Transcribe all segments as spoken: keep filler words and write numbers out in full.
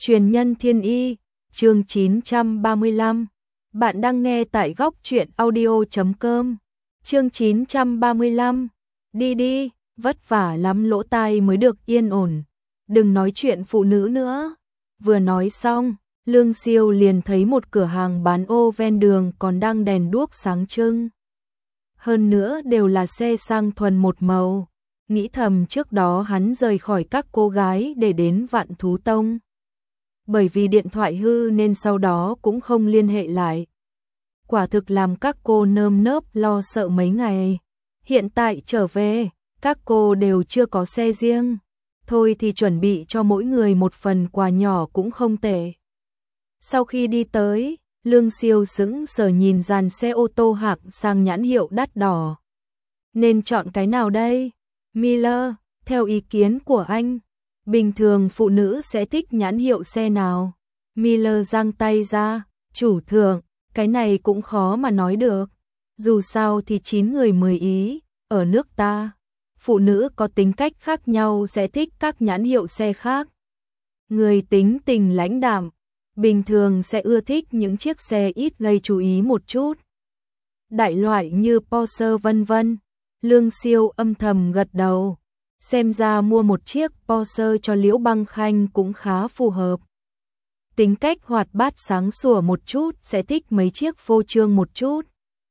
Truyền nhân thiên y, chương chín trăm ba mươi lăm. Bạn đang nghe tại góc truyện audio chấm com. Chương chín trăm ba mươi lăm. Đi đi, vất vả lắm lỗ tai mới được yên ổn. Đừng nói chuyện phụ nữ nữa. Vừa nói xong, Lương Siêu liền thấy một cửa hàng bán ô ven đường còn đang đèn đuốc sáng trưng. Hơn nữa đều là xe sang thuần một màu. Nghĩ thầm trước đó hắn rời khỏi các cô gái để đến Vạn Thú Tông. Bởi vì điện thoại hư nên sau đó cũng không liên hệ lại. Quả thực làm các cô nơm nớp lo sợ mấy ngày. Hiện tại trở về, các cô đều chưa có xe riêng. Thôi thì chuẩn bị cho mỗi người một phần quà nhỏ cũng không tệ. Sau khi đi tới, Lương Siêu sững sờ nhìn dàn xe ô tô hạng sang nhãn hiệu đắt đỏ. Nên chọn cái nào đây? Miller, theo ý kiến của anh, bình thường phụ nữ sẽ thích nhãn hiệu xe nào? Miller giang tay ra, chủ thượng, cái này cũng khó mà nói được. Dù sao thì chín người mười ý, ở nước ta, phụ nữ có tính cách khác nhau sẽ thích các nhãn hiệu xe khác. Người tính tình lãnh đạm, bình thường sẽ ưa thích những chiếc xe ít gây chú ý một chút. Đại loại như Porsche vân vân. Lương Siêu âm thầm gật đầu. Xem ra mua một chiếc Porsche cho Liễu Băng Khanh cũng khá phù hợp. Tính cách hoạt bát sáng sủa một chút sẽ thích mấy chiếc phô trương một chút.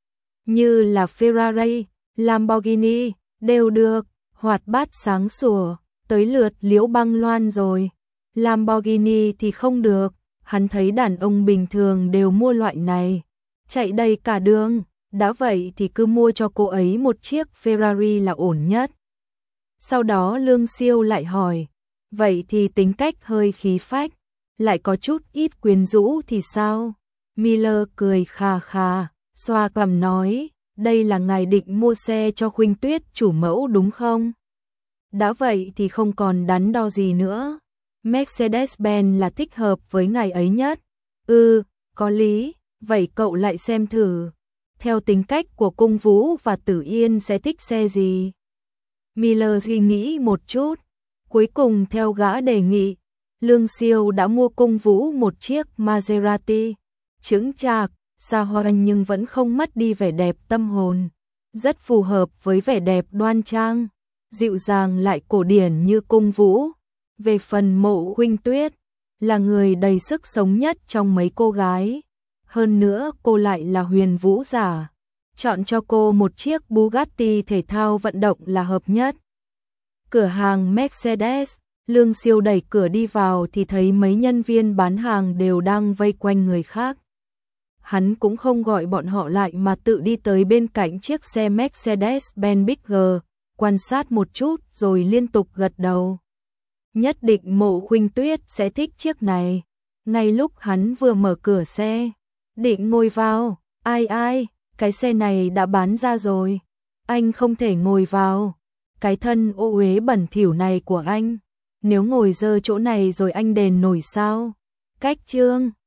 Như là Ferrari, Lamborghini, đều được, hoạt bát sáng sủa, tới lượt Liễu Băng Loan rồi. Lamborghini thì không được, hắn thấy đàn ông bình thường đều mua loại này, chạy đầy cả đường. Đã vậy thì cứ mua cho cô ấy một chiếc Ferrari là ổn nhất. Sau đó Lương Siêu lại hỏi, vậy thì tính cách hơi khí phách, lại có chút ít quyến rũ thì sao? Miller cười khà khà, xoa cằm nói, đây là ngài định mua xe cho Khuynh Tuyết chủ mẫu đúng không? Đã vậy thì không còn đắn đo gì nữa. Mercedes-Benz là thích hợp với ngài ấy nhất. Ừ, có lý, vậy cậu lại xem thử. Theo tính cách của Cung Vũ và Tử Yên sẽ thích xe gì? Miller suy nghĩ một chút, cuối cùng theo gã đề nghị, Lương Siêu đã mua Cung Vũ một chiếc Maserati, chững chạc, xa hoa nhưng vẫn không mất đi vẻ đẹp tâm hồn, rất phù hợp với vẻ đẹp đoan trang, dịu dàng lại cổ điển như Cung Vũ. Về phần Mộ Khuynh Tuyết, là người đầy sức sống nhất trong mấy cô gái. Hơn nữa cô lại là huyền vũ giả, chọn cho cô một chiếc Bugatti thể thao vận động là hợp nhất. Cửa hàng Mercedes, Lương Siêu đẩy cửa đi vào thì thấy mấy nhân viên bán hàng đều đang vây quanh người khác. Hắn cũng không gọi bọn họ lại mà tự đi tới bên cạnh chiếc xe Mercedes-Benz Bigger, quan sát một chút rồi liên tục gật đầu. Nhất định Mộ Khuynh Tuyết sẽ thích chiếc này. Ngay lúc hắn vừa mở cửa xe, định ngồi vào, ai ai, cái xe này đã bán ra rồi, anh không thể ngồi vào, cái thân ô uế bẩn thỉu này của anh, nếu ngồi dơ chỗ này rồi anh đền nổi sao? Cách trương,